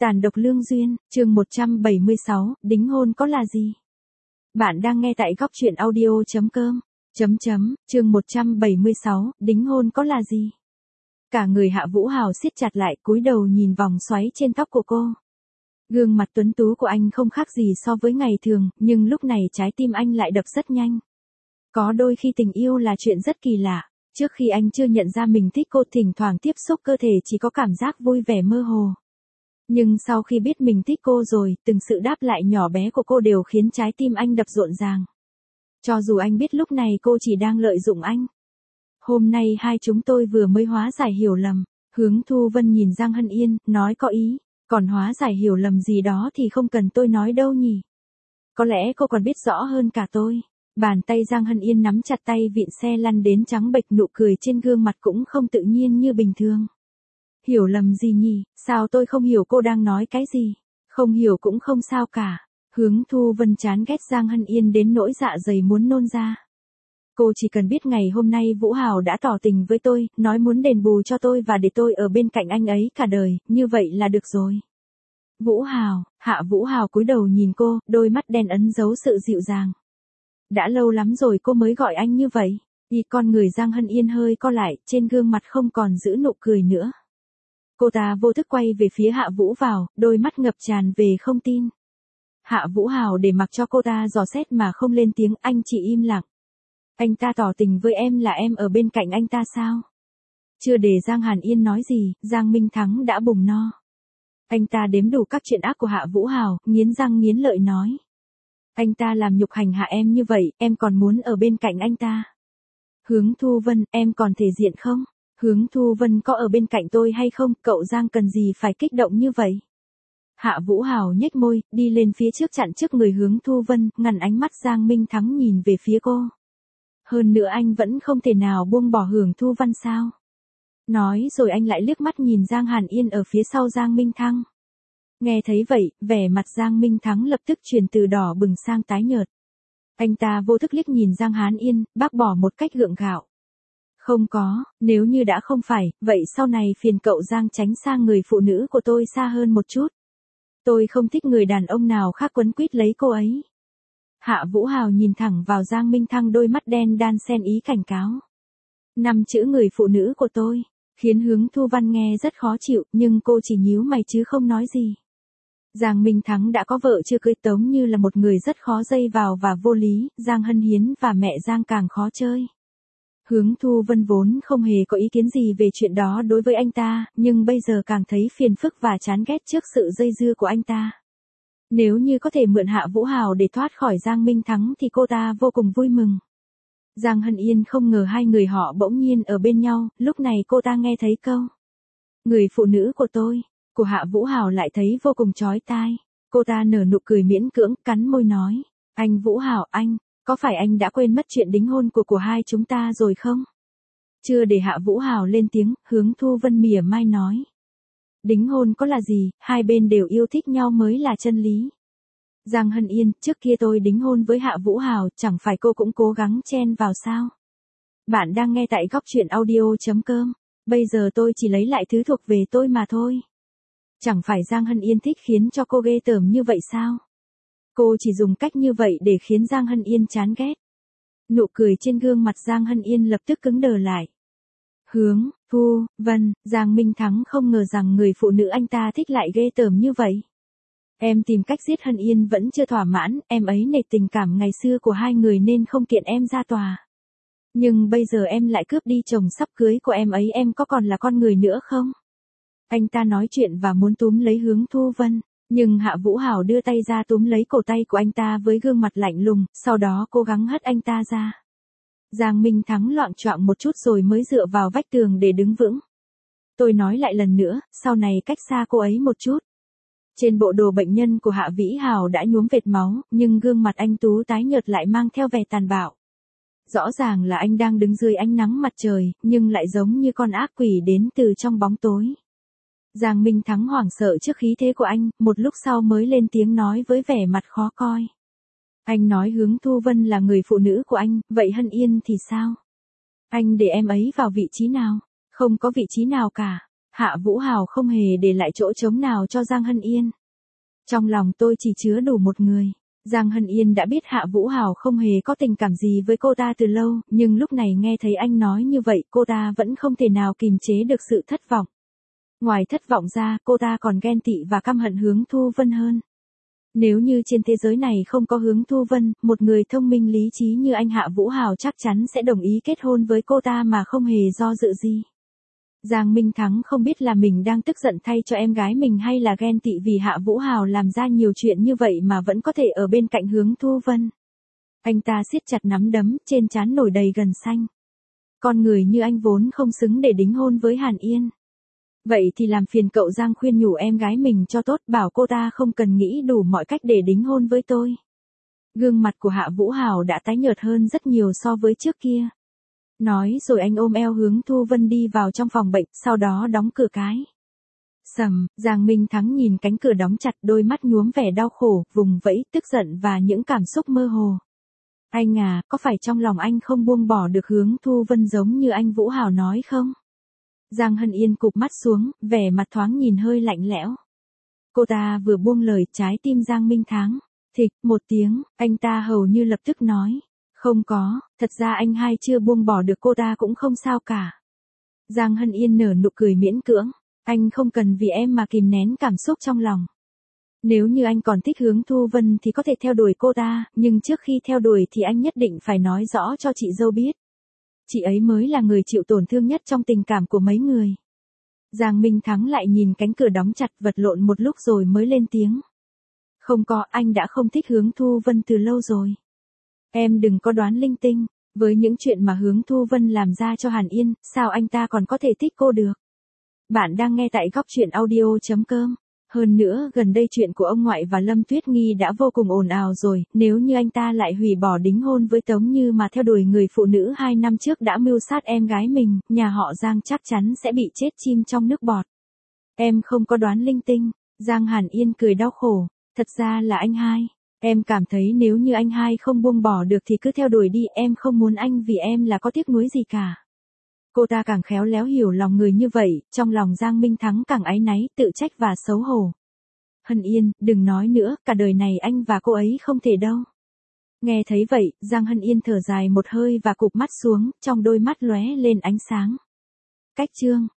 Tàn độc lương duyên, chương 176, đính hôn có là gì? Bạn đang nghe tại góc truyện audio.com. Chương 176, đính hôn có là gì? Cả người Hạ Vũ Hào siết chặt lại, cúi đầu nhìn vòng xoáy trên tóc của cô. Gương mặt tuấn tú của anh không khác gì so với ngày thường, nhưng lúc này trái tim anh lại đập rất nhanh. Có đôi khi tình yêu là chuyện rất kỳ lạ. Trước khi anh chưa nhận ra mình thích cô, thỉnh thoảng tiếp xúc cơ thể chỉ có cảm giác vui vẻ mơ hồ. Nhưng sau khi biết mình thích cô rồi, từng sự đáp lại nhỏ bé của cô đều khiến trái tim anh đập rộn ràng. Cho dù anh biết lúc này cô chỉ đang lợi dụng anh. Hôm nay hai chúng tôi vừa mới hóa giải hiểu lầm. Hướng Thu Vân nhìn Giang Hân Yên, nói có ý. Còn hóa giải hiểu lầm gì đó thì không cần tôi nói đâu nhỉ. Có lẽ cô còn biết rõ hơn cả tôi. Bàn tay Giang Hân Yên nắm chặt tay vịn xe lăn đến trắng bệch, nụ cười trên gương mặt cũng không tự nhiên như bình thường. Hiểu lầm gì nhỉ, sao tôi không hiểu cô đang nói cái gì? Không hiểu cũng không sao cả. Hướng Thu Vân chán ghét Giang Hân Yên đến nỗi dạ dày muốn nôn ra. Cô chỉ cần biết ngày hôm nay Vũ Hào đã tỏ tình với tôi, nói muốn đền bù cho tôi và để tôi ở bên cạnh anh ấy cả đời, như vậy là được rồi. Vũ Hào, Hạ Vũ Hào cúi đầu nhìn cô, đôi mắt đen ẩn giấu sự dịu dàng. Đã lâu lắm rồi cô mới gọi anh như vậy. Con người Giang Hân Yên hơi co lại, trên gương mặt không còn giữ nụ cười nữa. Cô ta vô thức quay về phía Hạ Vũ Hào, đôi mắt ngập tràn về không tin. Hạ Vũ Hào để mặc cho cô ta dò xét mà không lên tiếng, anh chỉ im lặng. Anh ta tỏ tình với em là em ở bên cạnh anh ta sao? Chưa để Giang Hàn Yên nói gì, Giang Minh Thắng đã bùng no. Anh ta đếm đủ các chuyện ác của Hạ Vũ Hào, nghiến răng nghiến lợi nói. Anh ta làm nhục hành hạ em như vậy, em còn muốn ở bên cạnh anh ta. Hướng Thu Vân, em còn thể diện không? Hướng Thu Vân có ở bên cạnh tôi hay không, cậu Giang cần gì phải kích động như vậy? Hạ Vũ Hào nhếch môi, đi lên phía trước chặn trước người Hướng Thu Vân, ngăn ánh mắt Giang Minh Thắng nhìn về phía cô. Hơn nữa anh vẫn không thể nào buông bỏ Hướng Thu Vân sao? Nói rồi anh lại liếc mắt nhìn Giang Hàn Yên ở phía sau Giang Minh Thắng. Nghe thấy vậy, vẻ mặt Giang Minh Thắng lập tức chuyển từ đỏ bừng sang tái nhợt. Anh ta vô thức liếc nhìn Giang Hàn Yên, bác bỏ một cách gượng gạo. Không có, nếu như đã không phải, vậy sau này phiền cậu Giang tránh sang người phụ nữ của tôi xa hơn một chút. Tôi không thích người đàn ông nào khác quấn quýt lấy cô ấy. Hạ Vũ Hào nhìn thẳng vào Giang Minh Thắng, đôi mắt đen đan xen ý cảnh cáo. 5 chữ người phụ nữ của tôi, khiến Hướng Thu Vân nghe rất khó chịu, nhưng cô chỉ nhíu mày chứ không nói gì. Giang Minh Thắng đã có vợ chưa cưới, tống như là một người rất khó dây vào và vô lý, Giang Hân Hiến và mẹ Giang càng khó chơi. Hướng Thu Vân vốn không hề có ý kiến gì về chuyện đó đối với anh ta, nhưng bây giờ càng thấy phiền phức và chán ghét trước sự dây dưa của anh ta. Nếu như có thể mượn Hạ Vũ Hào để thoát khỏi Giang Minh Thắng thì cô ta vô cùng vui mừng. Giang Hân Yên không ngờ hai người họ bỗng nhiên ở bên nhau, lúc này cô ta nghe thấy câu người phụ nữ của tôi, của Hạ Vũ Hào lại thấy vô cùng chói tai. Cô ta nở nụ cười miễn cưỡng, cắn môi nói, anh Vũ Hào, anh, có phải anh đã quên mất chuyện đính hôn của hai chúng ta rồi không? Chưa để Hạ Vũ Hào lên tiếng, Hướng Thu Vân mỉa mai nói. Đính hôn có là gì, hai bên đều yêu thích nhau mới là chân lý. Giang Hân Yên, trước kia tôi đính hôn với Hạ Vũ Hào, chẳng phải cô cũng cố gắng chen vào sao? Bạn đang nghe tại góc truyện audio.com, bây giờ tôi chỉ lấy lại thứ thuộc về tôi mà thôi. Chẳng phải Giang Hân Yên thích khiến cho cô ghê tởm như vậy sao? Cô chỉ dùng cách như vậy để khiến Giang Hân Yên chán ghét. Nụ cười trên gương mặt Giang Hân Yên lập tức cứng đờ lại. Hướng Thu Vân, Giang Minh Thắng không ngờ rằng người phụ nữ anh ta thích lại ghê tởm như vậy. Em tìm cách giết Hân Yên vẫn chưa thỏa mãn, em ấy nể tình cảm ngày xưa của hai người nên không kiện em ra tòa. Nhưng bây giờ em lại cướp đi chồng sắp cưới của em ấy, em có còn là con người nữa không? Anh ta nói chuyện và muốn túm lấy Hướng Thu Vân, nhưng Hạ Vũ Hào đưa tay ra túm lấy cổ tay của anh ta với gương mặt lạnh lùng, sau đó cố gắng hất anh ta ra. Giang Minh Thắng loạng choạng một chút rồi mới dựa vào vách tường để đứng vững. Tôi nói lại lần nữa, sau này cách xa cô ấy một chút. Trên bộ đồ bệnh nhân của Hạ Vĩ Hào đã nhuốm vệt máu, nhưng gương mặt anh tú tái nhợt lại mang theo vẻ tàn bạo. Rõ ràng là anh đang đứng dưới ánh nắng mặt trời, nhưng lại giống như con ác quỷ đến từ trong bóng tối. Giang Minh Thắng hoảng sợ trước khí thế của anh, một lúc sau mới lên tiếng nói với vẻ mặt khó coi. Anh nói Hướng Thu Vân là người phụ nữ của anh, vậy Hân Yên thì sao? Anh để em ấy vào vị trí nào? Không có vị trí nào cả. Hạ Vũ Hào không hề để lại chỗ trống nào cho Giang Hân Yên. Trong lòng tôi chỉ chứa đủ một người. Giang Hân Yên đã biết Hạ Vũ Hào không hề có tình cảm gì với cô ta từ lâu, nhưng lúc này nghe thấy anh nói như vậy cô ta vẫn không thể nào kìm chế được sự thất vọng. Ngoài thất vọng ra, cô ta còn ghen tị và căm hận Hướng Thu Vân hơn. Nếu như trên thế giới này không có Hướng Thu Vân, một người thông minh lý trí như anh Hạ Vũ Hào chắc chắn sẽ đồng ý kết hôn với cô ta mà không hề do dự gì. Giang Minh Thắng không biết là mình đang tức giận thay cho em gái mình hay là ghen tị vì Hạ Vũ Hào làm ra nhiều chuyện như vậy mà vẫn có thể ở bên cạnh Hướng Thu Vân. Anh ta siết chặt nắm đấm, trên trán nổi đầy gân xanh. Con người như anh vốn không xứng để đính hôn với Hàn Yên. Vậy thì làm phiền cậu Giang khuyên nhủ em gái mình cho tốt, bảo cô ta không cần nghĩ đủ mọi cách để đính hôn với tôi. Gương mặt của Hạ Vũ Hào đã tái nhợt hơn rất nhiều so với trước kia. Nói rồi anh ôm eo Hướng Thu Vân đi vào trong phòng bệnh, sau đó đóng cửa cái. Sầm, Giang Minh Thắng nhìn cánh cửa đóng chặt, đôi mắt nhuốm vẻ đau khổ, vùng vẫy, tức giận và những cảm xúc mơ hồ. Anh à, có phải trong lòng anh không buông bỏ được Hướng Thu Vân giống như anh Vũ Hào nói không? Giang Hân Yên cụp mắt xuống, vẻ mặt thoáng nhìn hơi lạnh lẽo. Cô ta vừa buông lời, trái tim Giang Minh Thắng thịch một tiếng, anh ta hầu như lập tức nói. Không có, thật ra anh hai chưa buông bỏ được cô ta cũng không sao cả. Giang Hân Yên nở nụ cười miễn cưỡng. Anh không cần vì em mà kìm nén cảm xúc trong lòng. Nếu như anh còn thích Hướng Thu Vân thì có thể theo đuổi cô ta, nhưng trước khi theo đuổi thì anh nhất định phải nói rõ cho chị dâu biết. Chị ấy mới là người chịu tổn thương nhất trong tình cảm của mấy người. Giang Minh Thắng lại nhìn cánh cửa đóng chặt, vật lộn một lúc rồi mới lên tiếng. Không có, anh đã không thích Hướng Thu Vân từ lâu rồi. Em đừng có đoán linh tinh, với những chuyện mà Hướng Thu Vân làm ra cho Hàn Yên, sao anh ta còn có thể thích cô được? Bạn đang nghe tại góc truyện audio.com. Hơn nữa, gần đây chuyện của ông ngoại và Lâm Tuyết Nghi đã vô cùng ồn ào rồi, nếu như anh ta lại hủy bỏ đính hôn với Tống Như mà theo đuổi người phụ nữ 2 năm trước đã mưu sát em gái mình, nhà họ Giang chắc chắn sẽ bị chết chim trong nước bọt. Em không có đoán linh tinh, Giang Hàn Yên cười đau khổ, thật ra là anh hai. Em cảm thấy nếu như anh hai không buông bỏ được thì cứ theo đuổi đi, em không muốn anh vì em là có tiếc nuối gì cả. Cô ta càng khéo léo hiểu lòng người như vậy, trong lòng Giang Minh Thắng càng áy náy, tự trách và xấu hổ. Hân Yên, đừng nói nữa, cả đời này anh và cô ấy không thể đâu. Nghe thấy vậy, Giang Hân Yên thở dài một hơi và cụp mắt xuống, trong đôi mắt lóe lên ánh sáng. Cách chương